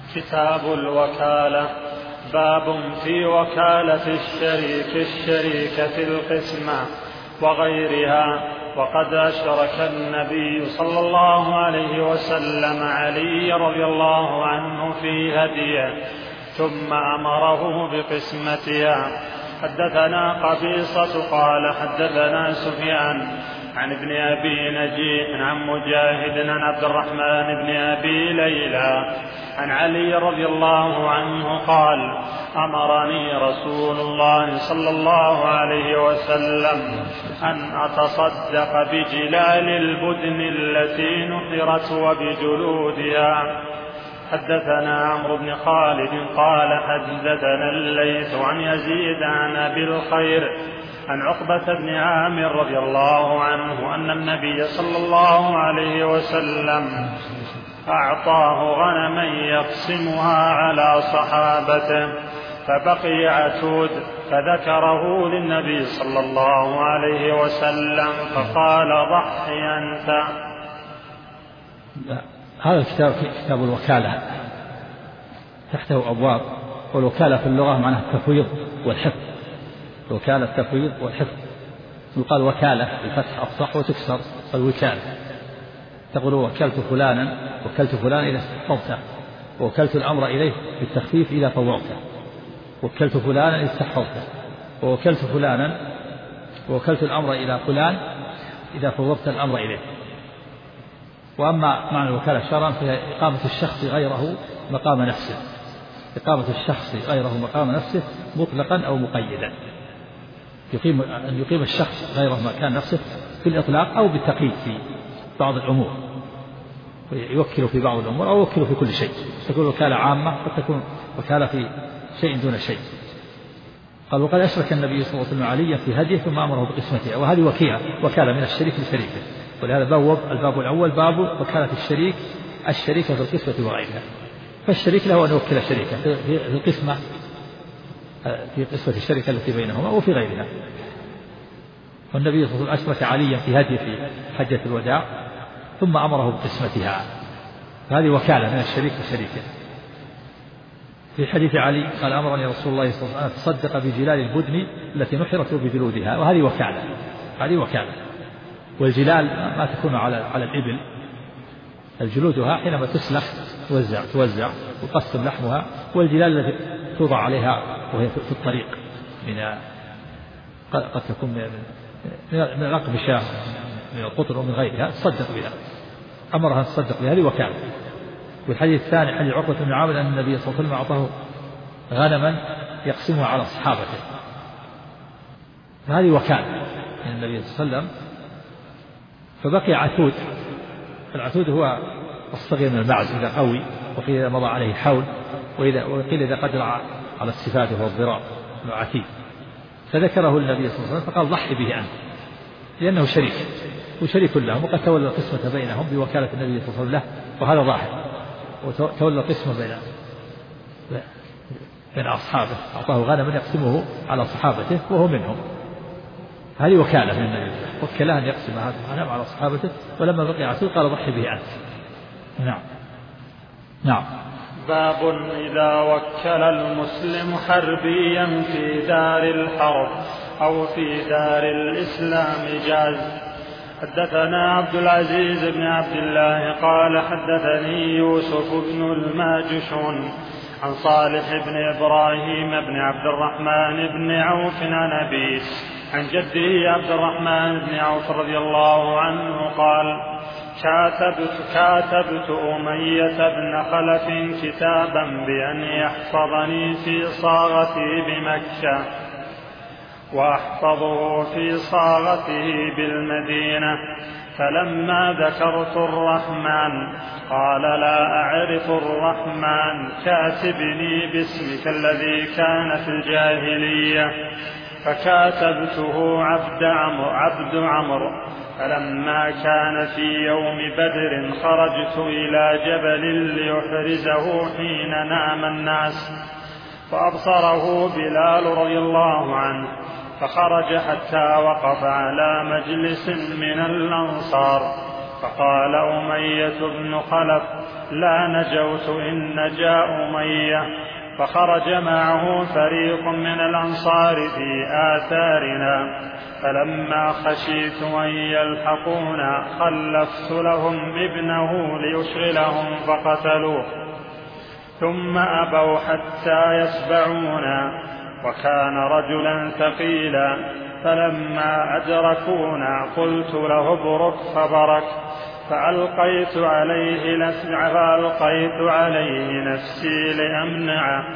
كتاب الوكالة. باب في وكالة الشريك في القسمة وغيرها. وقد أشرك النبي صلى الله عليه وسلم علي رضي الله عنه في هديه ثم أمره بقسمتها. حدثنا قبيصة قال حدثنا سفيان عن ابن أبي نجيح عن مجاهد عن عبد الرحمن بن أبي ليلى عن علي رضي الله عنه قال أمرني رسول الله صلى الله عليه وسلم أن أتصدق بجلال البدن التي نحرت وبجلودها. حدثنا عمرو بن خالد قال حدثنا الليث عن يزيد عن أبي الخير عن عقبة بن عامر رضي الله عنه أن النبي صلى الله عليه وسلم أعطاه غنما يقسمها على صحابته فبقي عتود فذكره للنبي صلى الله عليه وسلم فقال ضحي أنت. هذا الكتاب كتاب الوكالة تحته أبواب. والوكالة في اللغة معناها التفويض والحفظ. الوكالة التفويض والحفظ. يقال وكالة بالفتح الصح وتكسر الوكالة. تقول وكلت فلانا إذا استحفظته، ووكلت الأمر إليه بالتخفيف إذا فوضته، وكلت فلانا إذا استحفظته، ووكلت الأمر إلى فلان إذا فوضت الأمر إليه. وأما معنى الوكالة شرعا فهي إقامة الشخص غيره مقام نفسه، مطلقا أو مقيدا. أن يقيم الشخص غيره مكان نفسه في الإطلاق أو بالتقييد في بعض الأمور، يوكل في بعض الأمور أو يوكل في كل شيء. تكون وكالة عامة قد تكون وكالة في شيء دون شيء. قال وقد أشرك النبي صلى الله عليه وسلم عليا في هديه ثم أمره بقسمتها. وهذه وكالة من الشريك لشريكه. ولهذا بوب الباب الأول باب وكالة الشريك في القسمة وغيرها. فالشريك له أن يوكل شريكه في القسمة، في قسمة الشركة التي بينهما وفي غيرها. والنبي صلى الله عليه وسلم أشرك عليا في هديه في حجة الوداع ثم أمره بقسمتها. فهذه وكالة من الشريك لشريكه. في حديث علي قال أمرني رسول الله صلى الله عليه وسلم أن تصدق بجلال البدن التي نحرت بجلودها. وهذه وكالة. والجلال ما تكون على الإبل، الجلودها حينما تسلخ توزع وقسم لحمها. والجلال التي توضع عليها وهي في الطريق قد تكون من رقب شاه من القطر ومن غيرها تصدق بها. أمرها أن تصدق بها. هذه وكالة. والحديث الثاني حديث عقبة بن عامر أن النبي صلى الله عليه وسلم أعطاه غنما يقسمها على صحابته. فهذه وكالة من النبي صلى الله عليه وسلم. فبقي عتود. العتود هو الصغير من المعز إذا قوي، وقيل إذا مضى عليه حول، وقيل إذا قدر على الصفات وهو الضراع عتيد. فذكره النبي صلى الله عليه وسلم فقال ضحي به أنت، لأنه شريك لهم، وقد تولى القسمة بينهم بوكالة النبي صلى الله عليه وسلم له، وهذا ظاهر. وتولى القسمة بين أصحابه، أعطاه غنما يقسمه على صحابته وهو منهم. هذه وكالة من النبي، وكله أن يقسم هذا الغنم على صحابته. ولما بقي عتود قال ضحي به أنت. نعم. باب إذا وكل المسلم حربيا في دار الحرب أو في دار الإسلام جاز. حدثنا عبد العزيز بن عبد الله قال حدثني يوسف بن الماجشون عن صالح بن إبراهيم بن عبد الرحمن بن عوف عن أبيه عن جده عبد الرحمن بن عوف رضي الله عنه قال كاتبت أمية بن خلف كتابا بأن يحفظني في صاغتي بمكة وأحفظه في صاغته بالمدينة. فلما ذكرت الرحمن قال لا أعرف الرحمن كاتبني باسمك الذي كان في الجاهلية. فكاتبته عبد عمرو. فلما كان في يوم بدر خرجت إلى جبل ليحرزه حين نام الناس فأبصره بلال رضي الله عنه فخرج حتى وقف على مجلس من الأنصار فقال أمية بن خلف: لا نجوت إن نجا أمية. فخرج معه فريق من الأنصار في آثارنا، فلما خشيت أن يلحقونا خلفت لهم ابنه ليشغلهم فقتلوه، ثم أبوا حتى يتبعونا، وكان رجلا ثقيلا. فلما أدركونا قلت له: ابرك، فبرك. فألقيت عليه نفسي لأمنعه،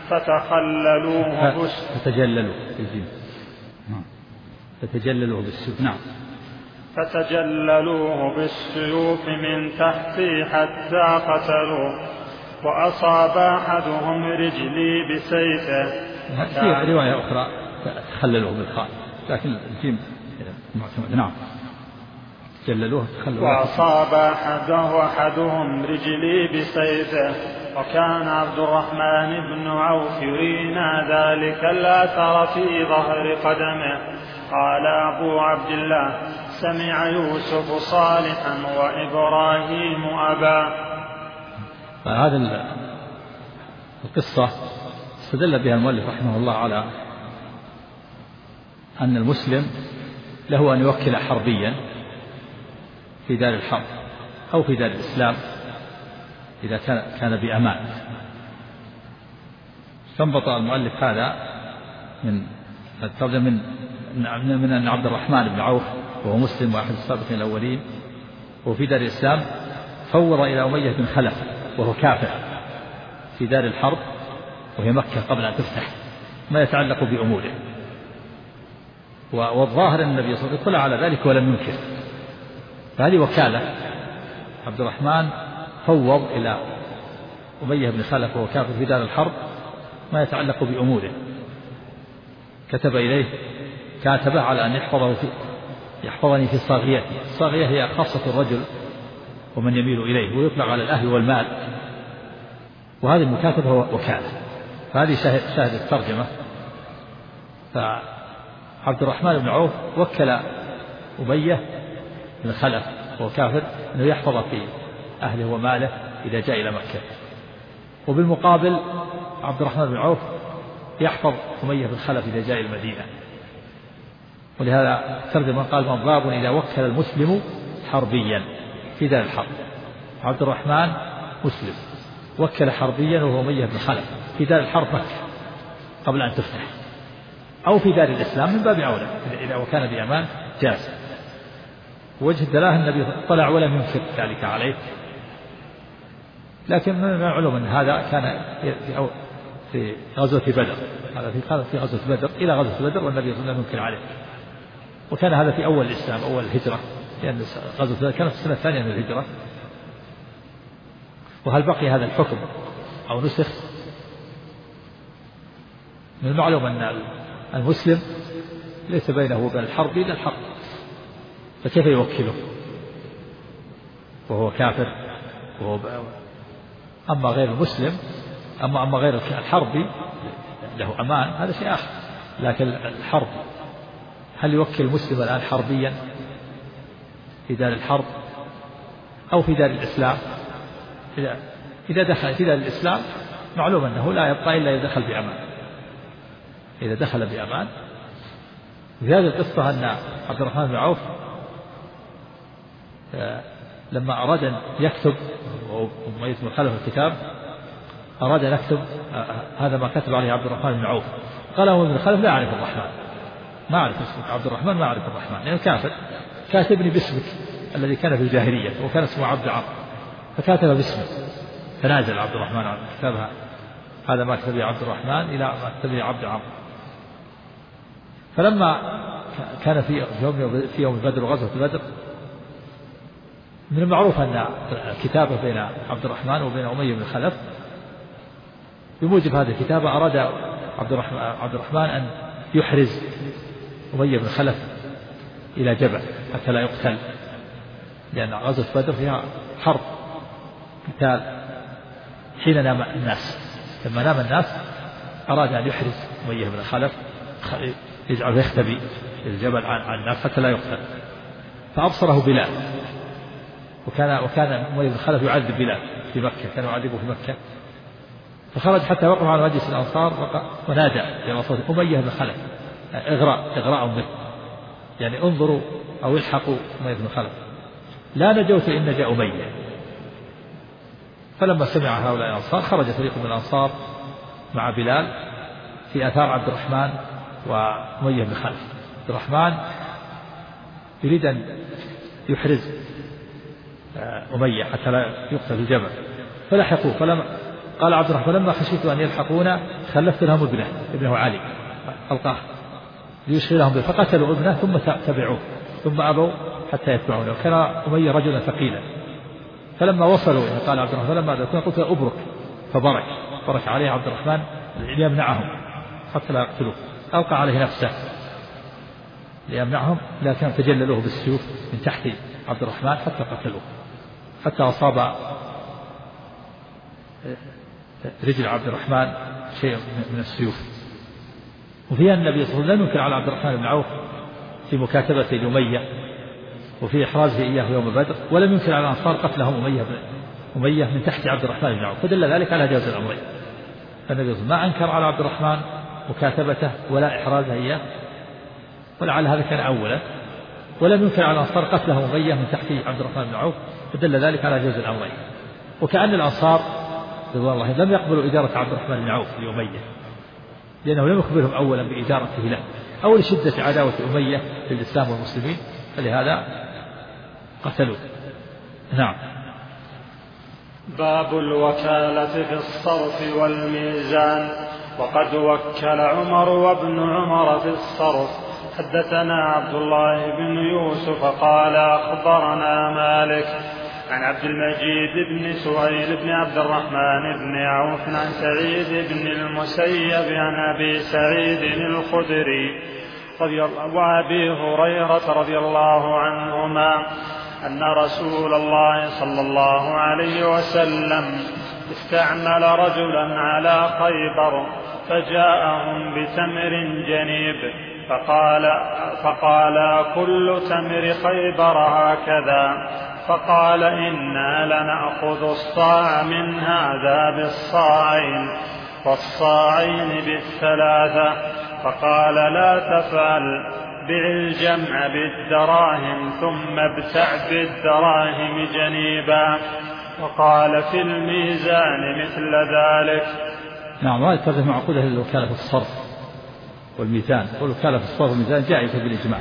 فتجللوه بالسيوف من تحتي حتى قتلوه، وأصاب أحدهم رجلي بسيفه. في رواية أخرى تخللوه بالخاء، لكن الجيم معتمد. نعم. جللوه وأصاب أحدهم رجلي بسيفه. وكان عبد الرحمن بن عوف يرينا ذلك الأثر في ظهر قدمه. قال أبو عبد الله: سمع يوسف صالحا وإبراهيم أبا. هذا القصة استدل بها المؤلف رحمه الله على أن المسلم له أن يوكل حربيا في دار الحرب أو في دار الإسلام إذا كان بأمان. استنبط المؤلف هذا من الترجمة من أن عبد الرحمن بن عوف وهو مسلم وأحد السابقين الأولين، وفي دار الإسلام فوض إلى أمية بن خلف وهو كافر في دار الحرب وهي مكة قبل أن تفتح ما يتعلق بأموره. والظاهر أن النبي صلى الله عليه وسلم اطلع على ذلك ولم ينكر، فهذه وكالة. عبد الرحمن فوض إلى أمية بن خلف وهو كافر في دار الحرب ما يتعلق بأموره، كتب إليه كاتبه على أن يحفظني في صاغيته. الصاغية هي خاصة الرجل ومن يميل إليه، ويطلق على الأهل والمال، وهذه المكاتبة هو وكالة. فهذه شاهد الترجمة. فعبد الرحمن بن عوف وكل أمية بن خلف وهو كافر أنه يحفظ في أهله وماله إذا جاء إلى مكة، وبالمقابل عبد الرحمن بن عوف يحفظ أمية بن خلف إذا جاء إلى المدينة. ولهذا الترجمة قال: باب إذا وكل المسلم حربيا في دار الحرب. عبد الرحمن مسلم وكل حربيا وهو أمية بن خلف في دار الحرب مكة قبل أن تفتح، أو في دار الإسلام من باب أولى إذا وكان بأمان جاز. وجه الدلالة النبي طلع ولم ينكر ذلك عليه، لكن من المعلوم أن هذا كان في غزوة بدر، هذا في غزوة بدر إلى غزوة بدر والنبي صلى الله عليه وسلم ينكر عليه، وكان هذا في أول الإسلام أول الهجرة، لأن غزوة بدر كانت في السنة الثانية من الهجرة. وهل بقي هذا الحكم أو نسخ؟ من المعلوم أن المسلم ليس بينه وبين الحرب إلا الحرب، فكيف يوكله وهو كافر؟ أما غير المسلم أما غير الحربي له أمان، هذا شيء آخر. لكن الحرب هل يوكل المسلم الآن حربيا في دار الحرب أو في دار الإسلام؟ إذا دخل في دار الإسلام معلوم أنه لا يبقى إلا إذا دخل بأمان. إذا دخل بأمان. في هذه القصة أن عبد الرحمن بن عوف لما أراد أن يكتب وأمية بن خلف الكتاب، أراد أن يكتب هذا ما كتب عليه عبد الرحمن بن عوف. قال أمية بن خلف: لا أعرف الرحمن، ما أعرف اسمك عبد الرحمن، ما أعرف الرحمن، لأنه كافر. كاتبني باسمك الذي كان في الجاهلية وكان اسمه عبد عمرو، فكاتب باسمه. تنازل عبد الرحمن عن كتابها، هذا ما كتب عبد الرحمن إلى ما كتب عبد عمرو. فلما كان في يوم بدر وغزوة بدر، من المعروف أن الكتابة بين عبد الرحمن وبين أمية بن خلف، بموجب هذه الكتابة أراد عبد الرحمن أن يحرز أمية بن خلف إلى جبل حتى لا يقتل، لأن غزوة بدر فيها حرب قتال حين نام الناس. لما نام الناس أراد أن يحرز أمية بن خلف، يجعله يختبي الجبل عن الناس حتى لا يقتل. فأبصره بلال وكان أمية بن خلف يعذب بلال في مكة، كان يعذبه في مكة، فخرج حتى وقف على مجلس الأنصار ونادى لرسول أمية بن خلف إغراء منه، يعني انظروا أو الحقوا أمية بن خلف، لا نجوت إن نجا أمية. فلما سمع هؤلاء الأنصار خرج فريق من الأنصار مع بلال في آثار عبد الرحمن وأمية بن خلف. عبد الرحمن يريد أن يحرز أمية حتى لا يقتل الجبل، فلحقوه. قال عبد الرحمن لما خشيت أن يلحقونا خلفت لهم ابنه علي ألقاه ليشغلهم به، فقتلوا ابنه ثم تبعوه ثم أبوا حتى يتبعونه، وكان أمية رجلا ثقيلا. فلما وصلوا قال عبد الرحمن فلما قلت أبرك، فبرك عليه عبد الرحمن ليمنعهم حتى لا يقتلوه، ألقى عليه نفسه ليمنعهم، لكن تجللوه بالسيوف من تحت عبد الرحمن حتى قتلوه، حتى أصاب رجل عبد الرحمن شيء من السيوف. وفيها النبي صلى الله عليه وسلم لم ينكر على عبد الرحمن بن عوف في مكاتبته لأمية وفي إحرازه إياه يوم بدر، ولم ينكر على الأنصار قتلهم أمية من تحت عبد الرحمن بن عوف، فدل ذلك على جواز الأمرين. فالنبي صلى الله عليه وسلم ما أنكر على عبد الرحمن مكاتبته ولا إحرازه إياه، ولعل هذا كان أولا، ولم ينكر على الأنصار قتلهم أمية من تحت عبد الرحمن بن عوف، فدل ذلك على جواز الأمرين. وكأن الأنصار رضوان الله لم يقبلوا إدارة عبد الرحمن بن عوف لأمية، لأنه لم يخبرهم أولا بإدارته له أو لشدة عداوة أمية للإسلام والمسلمين، فلهذا قتلوه. نعم. باب الوكالة في الصرف والميزان. وقد وكل عمر وابن عمر في الصرف. حدثنا عبد الله بن يوسف قال أخبرنا مالك عن عبد المجيد بن سهيل بن عبد الرحمن بن عوف عن سعيد بن المسيب عن أبي سعيد الخدري وأبي هريرة رضي الله عنهما أن رسول الله صلى الله عليه وسلم استعمل رجلا على خيبر فجاءهم بتمر جنيب فقال كل تمر خيبر هكذا، فقال إنا لنأخذ الصاع من هذا بالصاعين والصاعين بالثلاثة، فقال لا تفعل، بع الجمع بالدراهم ثم ابتع بالدراهم جنيبا. وقال في الميزان مثل ذلك. نعم. هذا ترجمة معقودة للوكالة في الصرف والميزان، والوكالة في الصرف والميزان جائزة بالإجماع.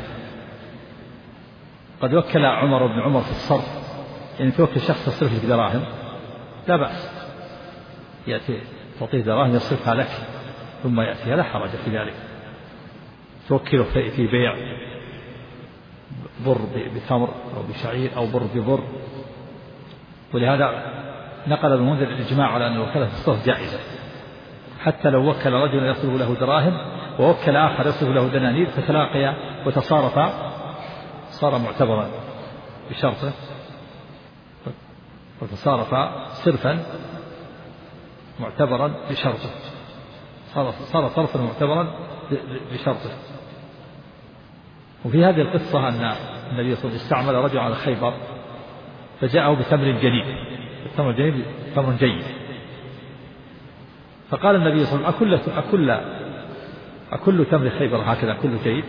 قد وكل عمر بن عمر في الصرف، يعني توكل شخص يصرف لك دراهم لا بأس، يأتي تعطيه دراهم يصرفها لك ثم يأتيها، لا حرج في ذلك. توكله في بيع بر بتمر أو بشعير أو بر ببر. ولهذا نقل ابن المنذر الإجماع على أن الوكالة في الصرف جائزة، حتى لو وكل رجل يصرف له دراهم ووكل آخر يصرف له دنانير فتلاقيا وتصارفا صار معتبرا بشرطه، وتصارفا صرفا معتبرا بشرطه، صار صرفا معتبرا بشرطه. وفي هذه القصة أن النبي صلى الله عليه وسلم استعمل رجل على خيبر فجاءه بتمر جديد، التمر الجديد تمر جيد، فقال النبي صلى الله عليه وسلم أكل تمر خيبر هكذا كله جيد؟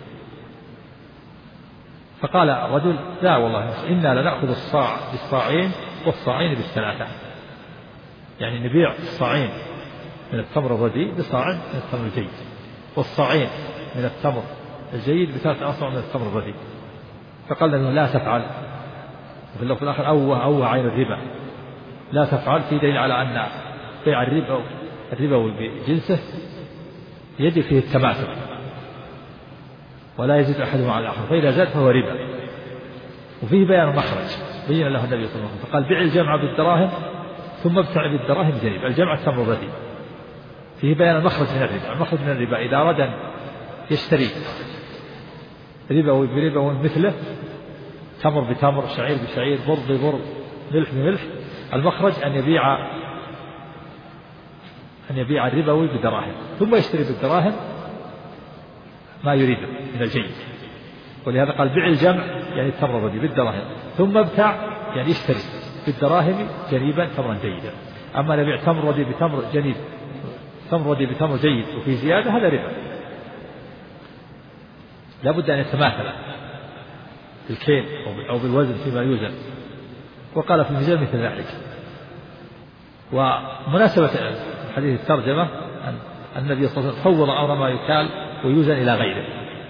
فقال الرجل لا والله إنا لنأخذ الصاع بالصاعين والصاعين بالثلاثة، يعني نبيع الصاعين من التمر الرديء بصاع من التمر الجيد، والصاعين من التمر الجيد بثلاثة أصاع من التمر الرديء. فقال له لا تفعل. وفي اللفظ الآخر أوه عين الربا، لا تفعل، في دليل على أن بيع الربا بجنسه يجب فيه التماثل ولا يزيد أحدهما على الآخر، فإذا زاد فهو ربا. وفيه بيان مخرج بين له النبي صلى الله عليه وسلم، فقال بيع الجمع بالدراهم ثم ابتع بالدراهم جنيب. الجمع التمر الرديء، فيه بيان المخرج من الربا. المخرج من الربا إذا أراد أن يشتري ربوي بربوي مثله، تمر بتمر، شعير بشعير، بر ببر، ملح بملح، المخرج أن يبيع الربوي بدراهم ثم يشتري بالدراهم ما يريده من الجيد. ولهذا قال بيع الجمع يعني التمر الرديء بالدراهم ثم ابتع يعني يشتري بالدراهم جنيبا تمرا جيدا. أما نبيع تمر ودي بتمر جنيب، تمر ودي بتمر جيد وفي زيادة، هذا ربا. لا بد أن يتماثل بالكيل أو بالوزن فيما يوزن. وقال في الميزان مثل ذلك. ومناسبة حديث الترجمة أن النبي صلى الله عليه وسلم فوض أمر ما يكال ويوزن إلى غيره.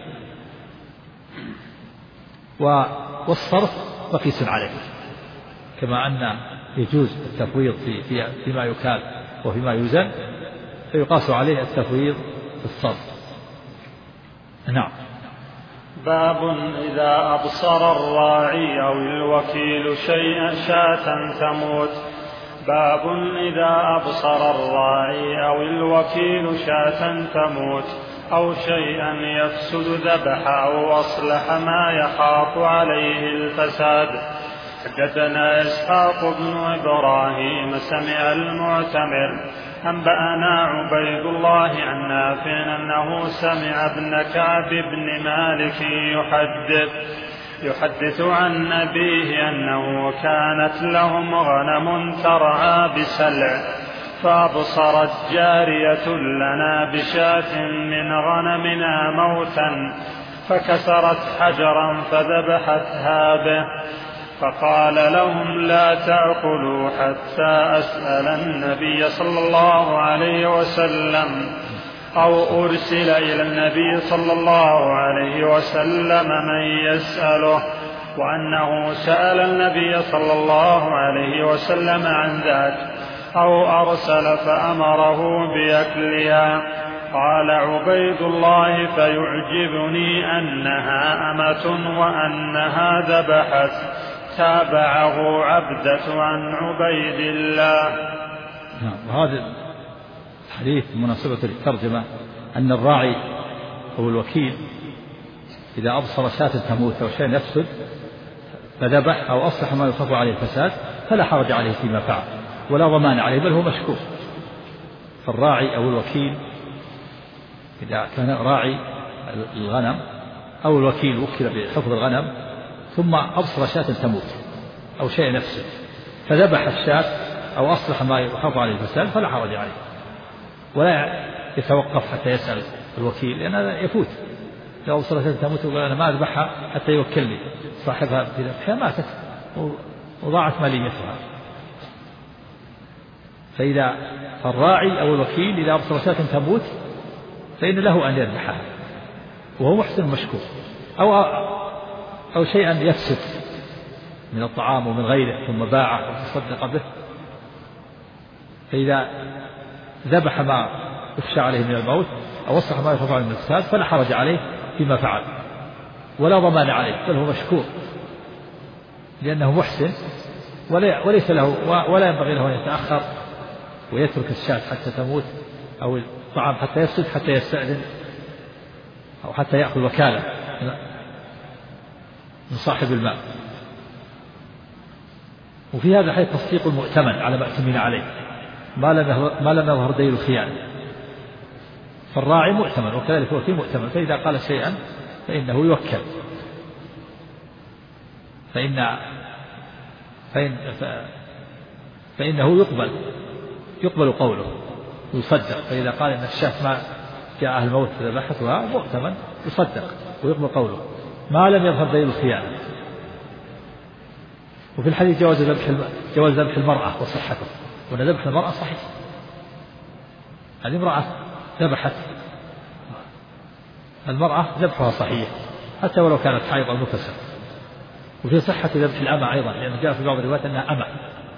والصرف مقيس عليه، كما أن يجوز التفويض فيما يكال وفيما يوزن، فيقاس عليه التفويض في الصرف. نعم. باب إذا أبصر الراعي أو الوكيل شاة تموت. باب إذا أبصر الراعي أو الوكيل شاة تموت أو شيئا يفسد ذبح أو أصلح ما يخاف عليه الفساد. حدثنا إسحاق بن إبراهيم سمع المعتمر أنبأنا عبيد الله عن نافع أنه سمع ابن كعب بن مالك يحدث عن أبيه أنه كانت لهم غنم ترعى بسلع، فأبصرت جارية لنا بشاة من غنمنا موتا، فكسرت حجرا فذبحتها به، فقال لهم لا تأكلوا حتى أسأل النبي صلى الله عليه وسلم، أو أرسل إلى النبي صلى الله عليه وسلم من يسأله، وأنه سأل النبي صلى الله عليه وسلم عن ذاك، أو أرسل فأمره بأكلها. قال عبيد الله فيعجبني أنها أمة وأنها ذبحت. تابعه عبدة عن عبيد الله. وهذا الحديث مناسبة للترجمة أن الراعي أو الوكيل إذا أبصر شاة تموت أو شيء يفسد فذبح أو أصلح ما يخاف عليه الفساد فلا حرج عليه فيما فعل ولا ضمان عليه، بل هو مشكور. فالراعي أو الوكيل إذا كان راعي الغنم أو الوكيل وكل بحفظ الغنم ثم أبصر شاة تموت أو شيء يفسد فذبح الشاة أو أصلح ما يخاف عليه الفساد فلا حرج عليه، ولا يتوقف حتى يسأل الوكيل، لأن هذا يفوت. لو أبصر شاة تموت وقال أنا ما أذبحها حتى يوكلني صاحبها في ذبحها ماتت وضاعت ماليتها. فإذا الراعي أو الوكيل إذا أبصر شاة تموت فإن له أن يذبحها وهو محسن مشكور، أو شيئا يفسد من الطعام ومن غيره ثم باعه وتصدق به، فإذا ذبح ما يخشى عليه من الموت أو أصلح ما يخاف عليه من الفساد فلا حرج عليه فيما فعل ولا ضمان عليه، بل هو مشكور لأنه محسن وليس له ولا ينبغي له أن يتأخر ويترك الشاة حتى تموت أو الطعام حتى يفسد حتى يستأذن أو حتى يأخذ وكالة من صاحب المال. وفي هذا الحديث تصديق المؤتمن على ما اؤتمن عليه ما لم يظهر دليل الخيانة. فالراعي مؤتمن وكذلك الوكيل مؤتمن، فإذا قال شيئا فإنه يوكل، فإنه يقبل قوله ويصدق. فإذا قال إن الشاة ما جاء أهل الموت فذبحتها مؤتمن يصدق ويقبل قوله ما لم يظهر دليل الخيانة. وفي الحديث جواز ذبح المرأة وصحته، وأن ذبح المرأة صحيح. هذه امرأة ذبحت، المرأة ذبحها صحيح حتى ولو كانت حائض أو نفسا. وفي صحة ذبح الأمة أيضا، لأن جاء في بعض الروايات أنها أمة.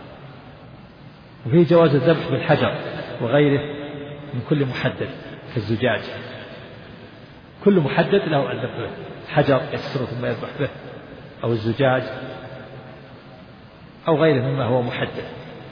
وفي جواز الذبح بالحجر وغيره من كل محدد كالزجاج، كل محدد له أن يذبح به، حجر يكسره ثم يذبح به أو الزجاج أو غيره مما هو محدد،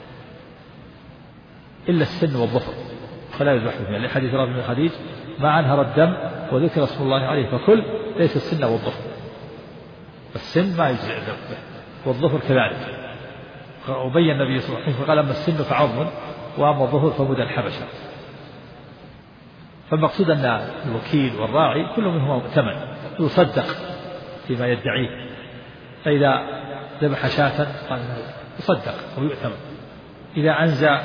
إلا السن والظفر فلا يذبح به، لحديث رافع بن خديج ما أنهر الدم وذكر اسم الله عليه فكل، ليس السن والظفر، السن ما يجزئ الذبح به والظفر كذلك. وبين النبي صلى الله عليه وسلم فقال أما السن فعظم وأما الظفر فمدى الحبشة. فالمقصود أن الوكيل والراعي كل منهما مؤتمن يصدق فيما يدعيه فإذا ذبح شاة قال يصدق ويؤتمن. إذا أنزى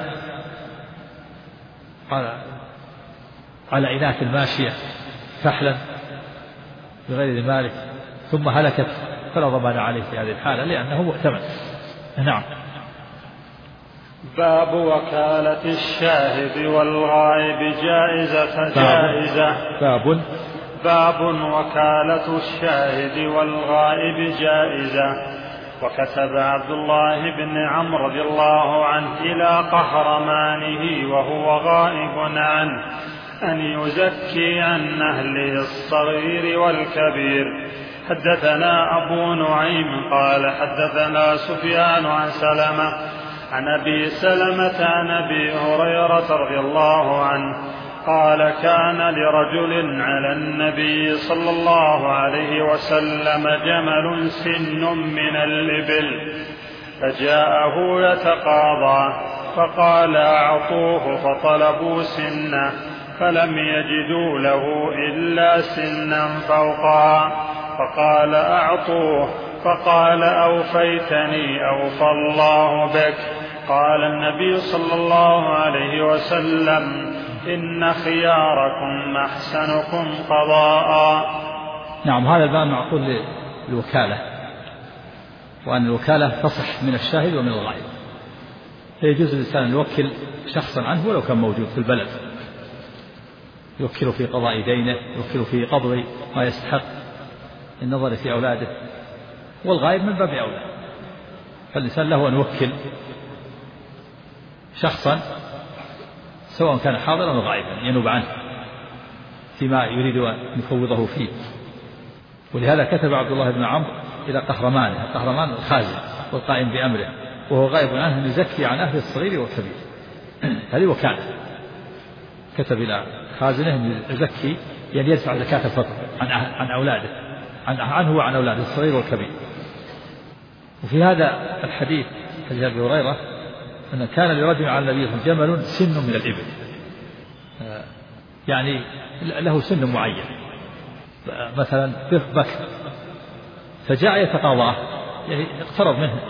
على إناث الماشية فحلا بغير مالك ثم هلكت فلا ضمان عليه في هذه الحالة لأنه مؤتمن. نعم. باب وكالة الشاهد والغائب جائزة. باب وكالة الشاهد والغائب جائزة. وكتب عبد الله بن عمرو رضي الله عنه إلى قهرمانه وهو غائب عنه أن يزكي عن أهله الصغير والكبير. حدثنا أبو نعيم قال حدثنا سفيان عن سلمة عن أبي سلمة عن أبي هريرة رضي الله عنه قال كان لرجل على النبي صلى الله عليه وسلم جمل سن من الإبل فجاءه يتقاضى فقال أعطوه فطلبوا سنه فلم يجدوا له إلا سنا فوقها فقال أعطوه فقال أوفيتني أوفى الله بك. قال النبي صلى الله عليه وسلم إن خياركم أحسنكم قضاء. نعم. هذا الباب معقول للوكالة وأن الوكالة تصح من الشاهد ومن الغائب. فيجوز الإنسان أن يوكل شخصا عنه ولو كان موجود في البلد يوكل في قضاء دينه يوكل في قبض ما يستحق النظر في أولاده والغائب من باب أولى. فالإنسان له أن يوكل شخصا سواء كان حاضرا أو غائبا ينوب عنه فيما يريد أن يفوضه فيه. ولهذا كتب عبد الله بن عمرو إلى قهرمانه. قهرمان الخازن والقائم بأمره وهو غائب عنه أن يزكي عن أهل الصغير والكبير. هذه وكالة. كتب إلى خازنه أن يزكي يعني يدفع زكاة الفطر عن أولاده عنه وعن أولاده الصغير والكبير. وفي هذا الحديث حديث أبي هريرة أن كان لرجل على النبي جمل سن من الإبل يعني له سن معين مثلا بكر فجاء يتقاضاه يعني اقترب منه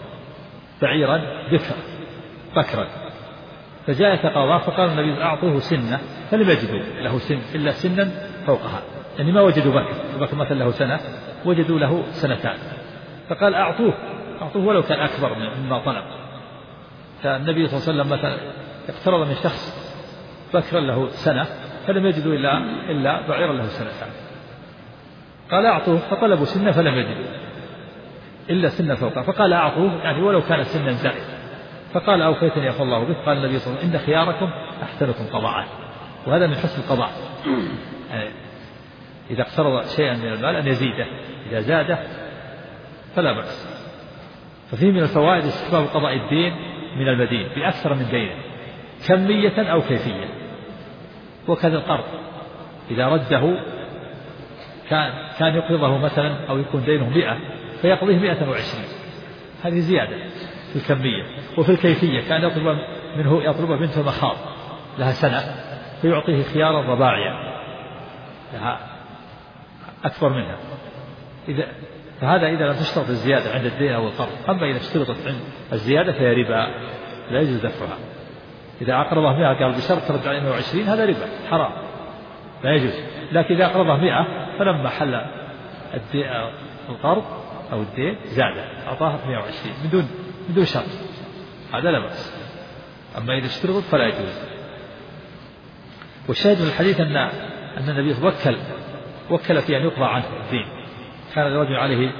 بعيرا بكرا فجاء يتقاضاه فقال النبي أعطوه سنة فلم يجدوا له سن إلا سنا فوقها يعني ما وجدوا بكر مثلا له سنة وجدوا له سنتان فقال أعطوه ولو كان أكبر مما طلب. فالنبي صلى الله عليه وسلم مثلا اقترض من شخص بكرا له سنة فلم يجدوا إلا بعيرا له سنتان قال أعطوه فطلبوا سنة فلم يجدوا إلا سنة فوقها فقال أعطوه يعني ولو كان سنا زائد فقال أوفيتني عفى الله بك. قال النبي صلى الله عليه وسلم إن خياركم أحسنكم قضاء. وهذا من حسن القضاء يعني إذا اقترض شيئا من المال أن يزيده إذا زاده فلا بأس. ففيه من الفوائد استحباب قضاء الدين من المدين بأكثر من دينه كمية أو كيفية. وكذا القرض إذا رده كان يقرضه مثلا أو يكون دينه 100 فيقضيه 120 هذه زيادة في الكمية. وفي الكيفية كان يطلب بنته مخاض لها سنة فيعطيه خيارا رباعيا لها أكبر منها فهذا إذا لم تشترط الزيادة عند الدين أو القرض. أما إذا اشترطت عند الزيادة فهي ربا لا يجوز دفعها. إذا أقرضه 100 قال بشرط ترد عليه 120 هذا ربا حرام لا يجوز. لكن إذا أقرضه 100 فلما حل القرض أو الدين زاد أعطاه 120 بدون شرط هذا لا بأس. أما إذا اشترطت فلا يجوز. والشاهد من الحديث أن النبي وكل في أن يقضى عنه الدين. كان الرجل عليه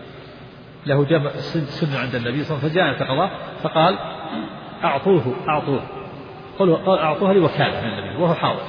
له سن عند النبي صلى الله عليه وسلم فجاء يتقضاه فقال أعطوه قال أعطوها لوكالة من النبي وهو حاضر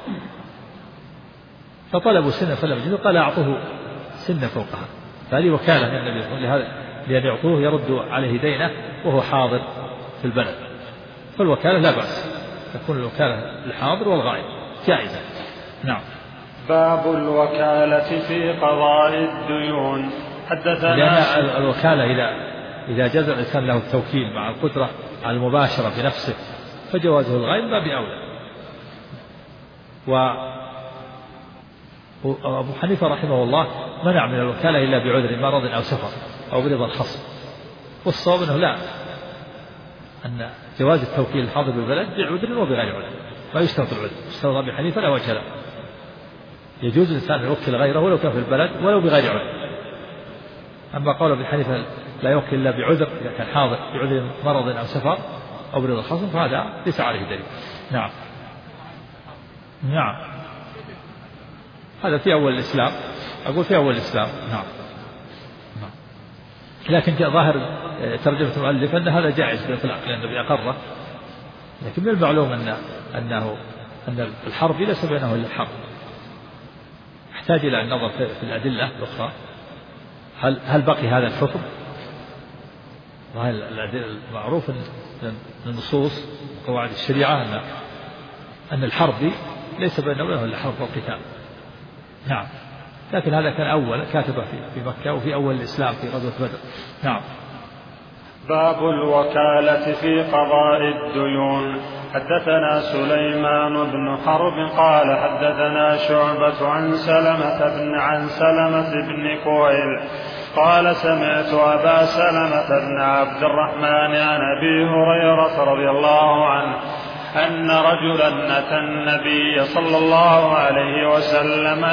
فطلبوا سنة فلم يجدوا قال أعطوه سنة فوقها فهذه وكالة من النبي صلى الله عليه وسلم لأن يعطوه يرد عليه دينه وهو حاضر في البلد. فالوكالة لا بأس تكون الوكالة الحاضر والغائب جائزة. نعم. باب الوكالة في قضاء الديون. حدثنا لأن الوكالة إذا جاز الإنسان له التوكيل مع القدرة على المباشرة بنفسه فجوازه الغائب باب أولى. وأبو حنيفة رحمه الله منع من الوكالة إلا بعذر مرض أو سفر أو برضا الخصم. والصواب أنه لا، أن جواز التوكيل الحاضر بالبلد بعذر وبغير عذر، ما يشترط العذر. اشترط أبي حنيفة لا وجه له، يجوز الإنسان أن يوكل غيره ولو كان في البلد ولو بغير عذر. أما قول أبي حنيفة لا يوكل إلا بعذر إذا كان حاضر بعذر مرض أو سفر أو برضا الخصم فهذا ليس عليه دليل. نعم نعم، هذا في أول الإسلام، أقول في أول الإسلام. نعم. لكن جاء ظاهر ترجمة المؤلف أن هذا جائز بالإطلاق لأنه بأقره، لكن من المعلوم أن الحرب ليس بينه إلا الحرب، يحتاج إلى النظر في الأدلة الأخرى. هل بقي هذا الحكم؟ المعروف من النصوص وقواعد الشريعة أن الحرب ليس بينه إلا الحرب والقتال. نعم، لكن هذا كان أول كاتبه في مكة وفي أول الإسلام في غزوة بدر. نعم. باب الوكالة في قضاء الديون. حدثنا سليمان بن حرب قال حدثنا شعبة عن سلمة بن كويل قال سمعت أبا سلمة بن عبد الرحمن عن أبي هريرة رضي الله عنه أن رجلا أتى النبي صلى الله عليه وسلم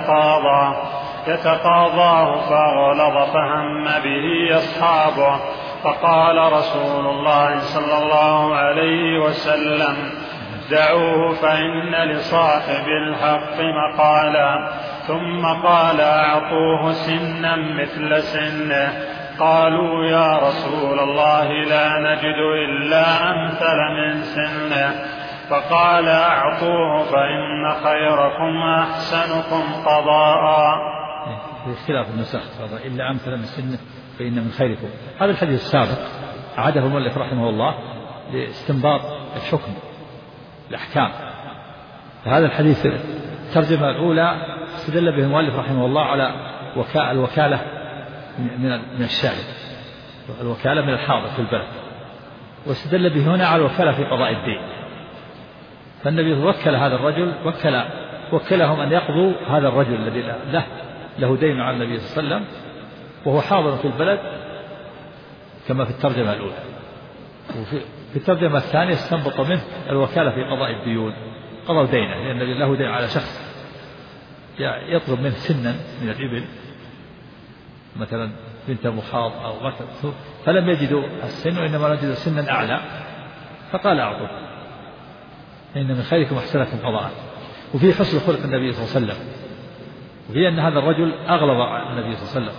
يتقاضاه فغلظ فهم به أصحابه، فقال رسول الله صلى الله عليه وسلم دعوه فإن لصاحب الحق مقالا، ثم قال أعطوه سنا مثل سنه. قالوا يا رسول الله لا نجد إلا أمثل من سنه، فقال أعطوه فإن خيركم أحسنكم قضاء. في اختلاف النسخ إلا أمثل من سنه فإن من خيركم. هذا الحديث السابق أعاده المؤلف رحمه الله لاستنباط الحكم الأحكام. فهذا الحديث الترجمة الأولى استدل به المؤلف رحمه الله على الوكالة من الشاهد، الوكالة من الحاضر في البلد، واستدل به هنا على الوكالة في قضاء الدين. فالنبي وكل هذا الرجل وكلهم أن يقضوا هذا الرجل الذي له دين على النبي صلى الله عليه وسلم وهو حاضر في البلد كما في الترجمة الأولى. وفي الترجمة الثانية استنبط منه الوكالة في قضاء الديون، قضوا دينه لأن النبي له دين على شخص يطلب منه سنا من الإبل مثلا بنت مخاض أو مثل، فلم يجدوا السن وإنما وجدوا سنا أعلى، فقال أعطوه إن من خيركم أحسنكم قضاء. وفي حسن خلق النبي صلى الله عليه وسلم، وفي أن هذا الرجل أغلظ على النبي صلى الله عليه وسلم،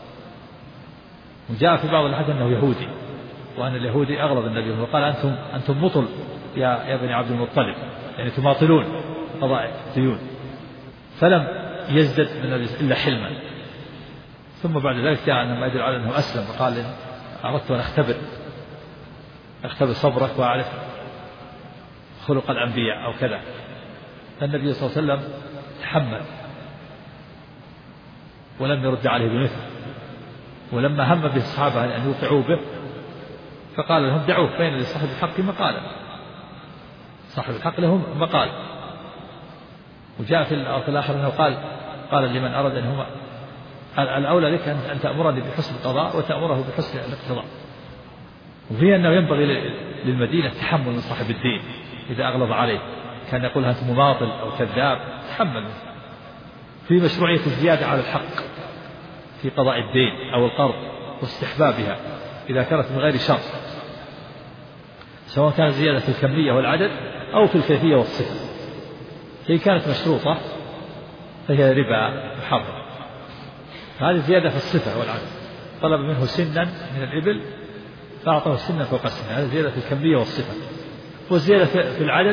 وجاء في بعض الحديث أنه يهودي، وأن اليهودي أغلظ النبي وقال أنتم مطل يا بني عبد المطلب، يعني تماطلون قضاء الديون، فلم يزدد من النبي إلا حلما. ثم بعد ذلك جاء ما يدل على أنه أسلم وقال أردت أن أختبر صبرك وأعرف خلق الأنبياء أو كذا. فالنبي صلى الله عليه وسلم تحمل ولم يرد عليه بمثل، ولما هم به الصحابة أن يوقعوا به فقال لهم دعوه فإن لصاحب الحق مقالا، صاحب الحق لهم مقال. وجاء في الآخر أنه قال لمن أراد أن هو الأولى لك أن تأمرني بحسن القضاء وتأمره بحسن الاقتضاء. وفي أنه ينبغي للمدينة التحمل من صاحب الدين إذا أغلظ عليه، كان يقول أنت مماطل أو كذاب، تحمل. في مشروعية الزيادة على الحق في قضاء الدين أو القرض واستحبابها إذا كانت من غير شرط، سواء كانت زيادة في الكمية والعدد أو في الكيفية والصفة. فإن كانت مشروطة فهي ربا محرم. هذه زيادة في الصفة والعدد، طلب منه سنا من الإبل فأعطاه سنا فوق السن، هذه زيادة في الكمية والصفة. والزيادة في العدد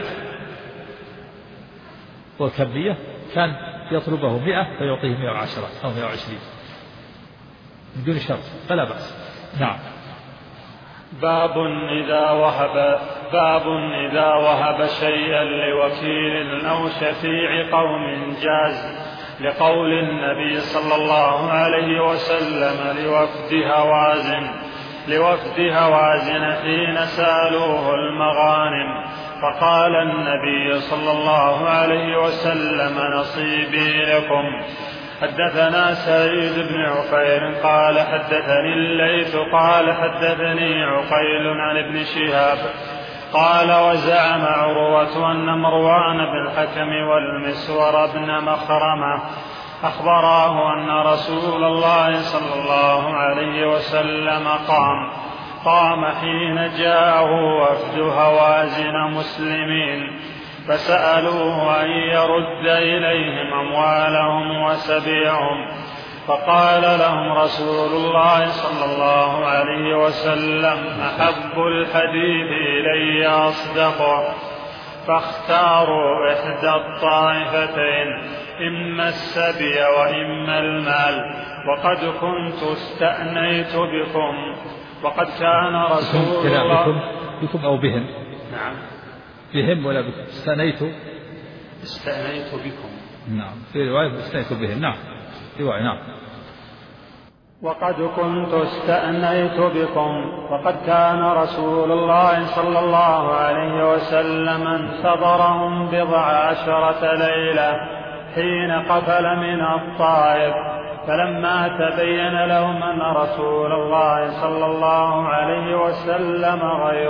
والكمية كان يطلبه 100 فيعطيه 110 أو 120 من دون شرط فلا بأس. نعم. باب إذا وهب شيئا لوكيل أو شفيع قوم جاز، لقول النبي صلى الله عليه وسلم لوفد هوازن حين سالوه المغانم، فقال النبي صلى الله عليه وسلم نصيبي لكم. حدثنا سعيد بن عقيل قال حدثني الليث قال حدثني عقيل عن ابن شهاب قال وزعم عروة أن مروان بن الحكم والمسور بن مخرمة أخبراه أن رسول الله صلى الله عليه وسلم قام حين جاءه وفد هوازن مسلمين فسألوه أن يرد إليهم أموالهم وسبيعهم فقال لهم رسول الله صلى الله عليه وسلم أحب الحديث إلي أصدقه فاختاروا إحدى الطائفتين إما السبي وإما المال وقد كنت استأنيت بكم وقد كان رسول الله بكم أو بهم نعم بهم ولا بكم استأنيت بكم نعم في رواية استأنيت بهم نعم رواية نعم وقد كنت استأنيت بكم وقد كان رسول الله صلى الله عليه وسلم انتظرهم 14 ليلة حين قفل من الطائف فلما تبين لهم أن رسول الله صلى الله عليه وسلم غير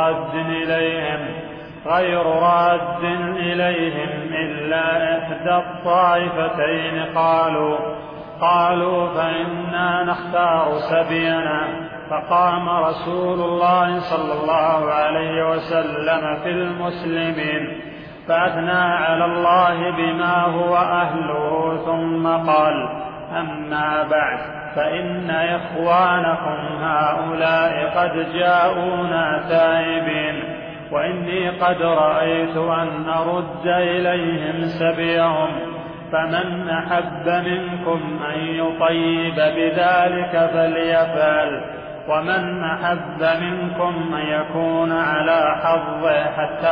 راد إليهم إلا إحدى الطائفتين قالوا فإنا نختار سبينا فقام رسول الله صلى الله عليه وسلم في المسلمين فأثنى على الله بما هو أهله ثم قال أما بعد فإن إخوانكم هؤلاء قد جاءونا تائبين وإني قد رأيت أن نرد إليهم سبيهم فمن أحب منكم أن يطيب بذلك فليفعل ومن أحب منكم أن يكون على حظه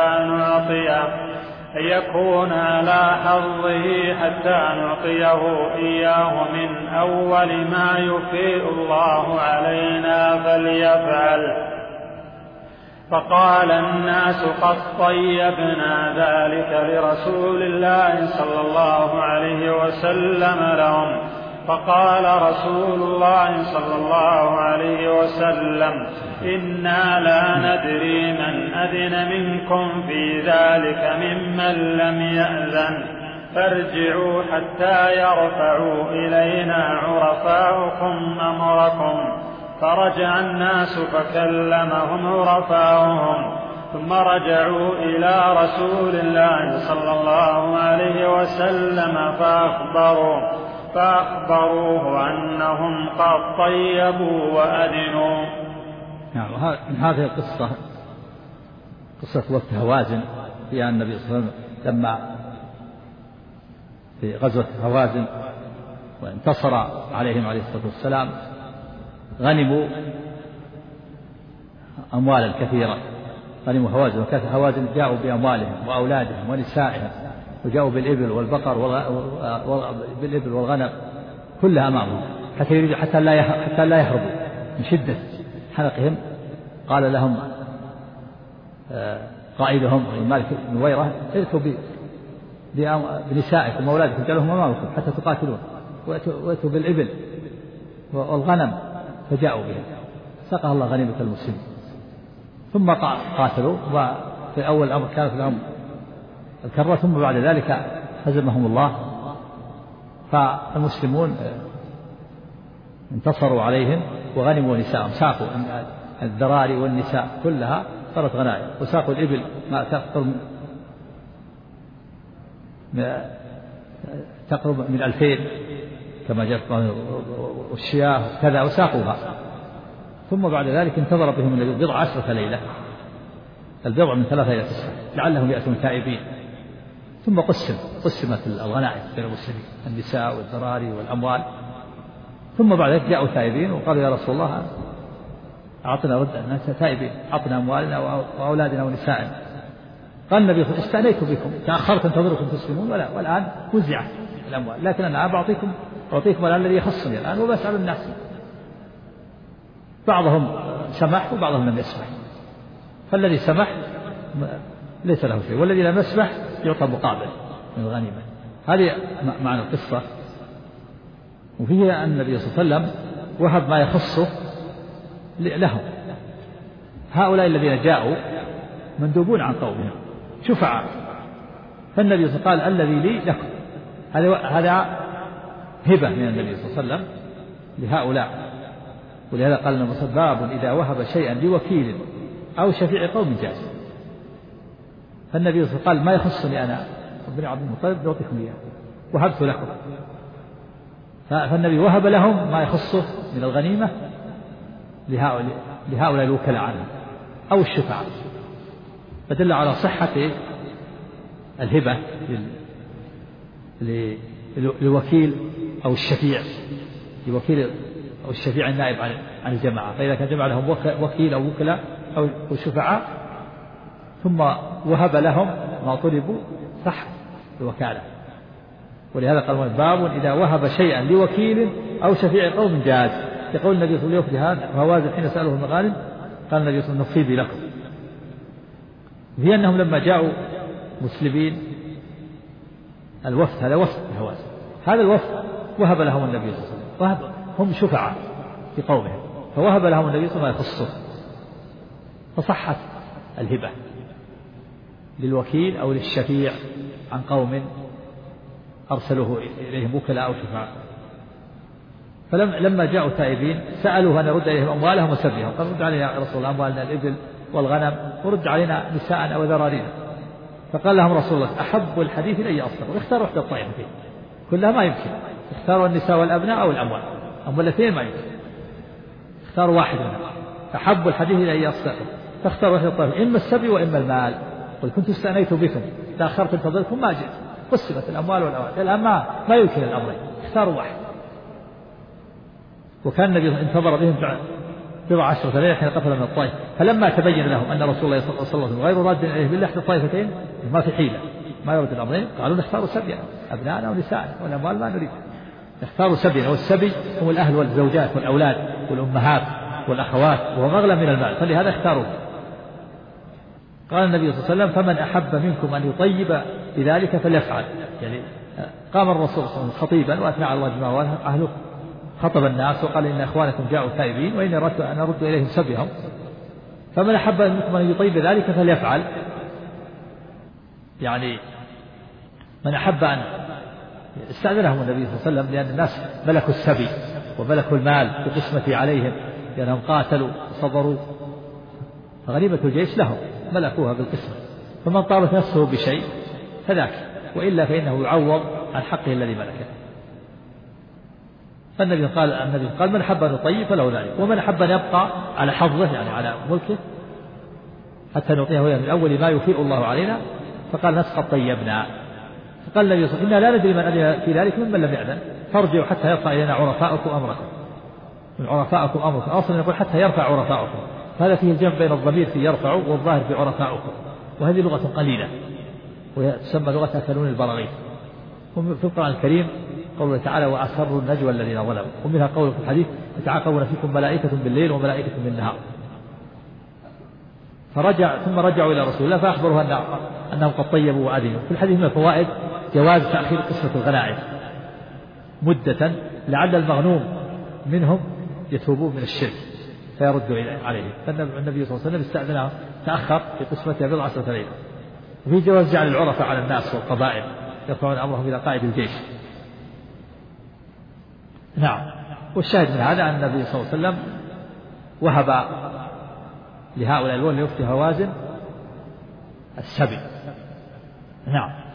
حتى نعطيه إياه من أول ما يفيء الله علينا فليفعل. فقال الناس قد طيبنا ذلك لرسول الله صلى الله عليه وسلم لهم. فقال رسول الله صلى الله عليه وسلم إنا لا ندري من أذن منكم في ذلك ممن لم يأذن فارجعوا حتى يرفعوا إلينا عرفاؤكم أمركم. فرجع الناس فكلمهم عرفاؤهم ثم رجعوا إلى رسول الله صلى الله عليه وسلم فأخبروه أنهم قد طيبوا وأذنوا. من هذه القصة قصة وفد هوازن فيها النبي صلى الله عليه وسلم لما في غزوة هوازن وانتصر عليهم عليه الصلاة والسلام غنموا أموالا كثيرة. غنموا هوازن وكانت هوازن جاءوا بأموالهم وأولادهم ونسائهم وجاءوا بالإبل والبقر بالإبل والغنم كلها أمامهم حتى لا يهربوا من شدة حنقهم. قال لهم قائدهم مالك بن نويرة ائتوا بنسائكم وأولادكم جعلهم أمامكم حتى تقاتلون وائتوا بالإبل والغنم فجاءوا بهم سقى الله غنيمة المسلمين ثم قاتلوا. وفي أول الأمر كانت لهم الكرة ثم بعد ذلك هزمهم الله فالمسلمون انتصروا عليهم وغنموا نساءهم ساقوا الذراري والنساء كلها صارت غنائم وساقوا الإبل ما تقرب من 2000 كما جاء والشياه كذا وساقوها. ثم بعد ذلك انتظر بهم النبي 10 ليلة البضع من 3 إلى 9 لعلهم يأتون تائبين. ثم قسمت الغنائم بين المسلمين النساء والذراري والأموال. ثم بعد ذلك جاءوا تائبين وقالوا يا رسول الله أعطنا رد تائبين أعطنا أموالنا وأولادنا ونسائنا. قال النبي استأنيت بكم تأخرت انتظركم تسلمون والآن وزعت الأموال لكن أنا أعطيكم الآن الذي يخصني الآن وبسأل الناس. بعضهم سمح وبعضهم لم يسمح فالذي سمح ليس له شيء والذي لم يسمح يعطى مقابل من الغنيمة. هذه معنى القصة وفيه أن النبي صلى الله عليه وسلم وهب ما يخصه لهم. هؤلاء الذين جاءوا مندوبون عن قومهم شفعاء، فالنبي صلى الله عليه وسلم قال الذي لي لكم، هذا هبة من النبي صلى الله عليه وسلم لهؤلاء. ولهذا قال النبي صلى الله عليه وسلم: باب إذا وهب شيئا لوكيل أو شفيع قوم جاز. فالنبي صلى الله عليه وسلم قال: ما يخصني أنا بن عبد المطلب نعطيكم إياه، وهبت لكم. فالنبي وهب لهم ما يخصه من الغنيمة لهؤلاء الوكلاء عنه أو الشفعاء، فدل على صحة الهبة للوكيل أو الشفيع، لوكيل أو الشفيع النائب عن الجماعة. فإذا كان جمع لهم وكيل أو وكلاء أو شفعاء ثم وهب لهم ما طلبوا صح الوكالة. ولهذا قال: باب إذا وهب شيئا لوكيل أو شفيع قوم جاز. يقول النبي صلى الله عليه وسلم: هذا فوازن حين سأله المغانم قال النبي صلى الله عليه وسلم: نصيبي لكم. هي أنهم لما جاءوا مسلمين الوفد، هذا وفد هوازن، هذا الوفد وهب لهم النبي صلى الله عليه وسلم، هم شفعاء في قومهم، فوهب لهم النبي صلى الله عليه وسلم ما يخصه، فصحت الهبة للوكيل أو للشفيع عن قوم أرسلوه إليهم وكلاء أو شفعاء. فلما جاءوا تائبين سألوه أن يرد إليهم أموالهم وسبيهم، قال: رد علينا يا رسول الله أموالنا الإبل والغنم، ورد علينا نساء أو ذرارينا. فقال لهم رسول الله: أحب الحديث إلي أصدق. واختاروا إحدى الطائفتين، كلها ما يمكن، اختاروا النساء والأبناء أو الأموال، أما الاثنين ما يمكن، اختاروا واحد منهم. أحب الحديث إلي أصدق، فاختاروا إحدى الطائفتين، إما السبي وإما المال. قل: كنت استأنيت بكم تأخرت انتظركم ما جئت، قسمت الأموال والأولاد، الآن ما يمكن الأمرين، اختاروا واحد. وكان النبي انتظر بهم بضع عشرة ليلة حين قفل من الطائف، فلما تبين لهم أن رسول الله صلى الله عليه وسلم غير راد إليه بالله إحدى الطائفتين ما في حيلة ما يرد الأمرين، قالوا: نختار سبيا، أبناءنا ونساءنا والأموال ما نريد، نختار سبيا. والسبي هم الأهل والزوجات والأولاد والأمهات والأخوات، وهو أغلى من المال، فلهذا اختاروا. قال النبي صلى الله عليه وسلم: فمن أحب منكم أن يطيب بذلك فليفعل. يعني قام الرسول صلى الله عليه وسلم خطيبا وأثنى على الله جماعة وأهله، خطب الناس وقال: إن إخوانكم جاءوا تائبين وإني أردت أن أرد إليهم سبيهم، فمن أحب منكم أن يطيب ذلك فليفعل. يعني من أحب أن استأذنهم النبي صلى الله عليه وسلم، لأن الناس ملكوا السبي وملكوا المال بقسمته عليهم، لأنهم قاتلوا وصبروا، فغنيمة الجيش لهم ملكوها بالقسمة، فمن طابت نفسه بشيء فذاك، وإلا فإنه يعوض عن حقه الذي ملكه. فالنبي قال: من أحب أن يطيب فله ذلك، ومن أحب أن يبقى على حظه يعني على ملكه حتى نعطيه من أول ما يفيء الله علينا، فقال: نسقى طيبنا. فقال النبي صلى الله عليه وسلم: إنا لا ندري من أذن في ذلك ممن لم يأذن، فارجعوا حتى يرفع إلينا عرفاؤكم أمركم. من عرفاؤكم أمركم، أصلا يقول حتى يرفع عرفاؤكم، فهذا فيه الجمع بين الضمير في يرفع والظاهر في عرفاؤكم، وهذه لغة قليلة وهي تسمى لغة أكلون البراغيث. وفي القرآن الكريم قوله تعالى: وأسروا النجوى الذين ظلموا، ومنها قوله في الحديث: يتعاقبون فيكم ملائكة بالليل وملائكة بالنهار. ثم رجعوا إلى رسول الله فأخبروه أنهم قد طيبوا وأذنوا. في الحديث من الفوائد جواز تأخير قسمة الغنائم مدة لعل المغنوم منهم يتوبون من الشرك فيردوا عليه، فالنبي صلى الله عليه وسلم استأذنه تأخر في قسمتها بضع عشرة ليلة. وفي جواز جعل العرفاء على الناس والقبائل يرفعون أمرهم إلى قائد الجيش. نعم. والشاهد من هذا أن النبي صلى الله عليه وسلم وهب لهؤلاء الوفد هوازن السبي. نعم.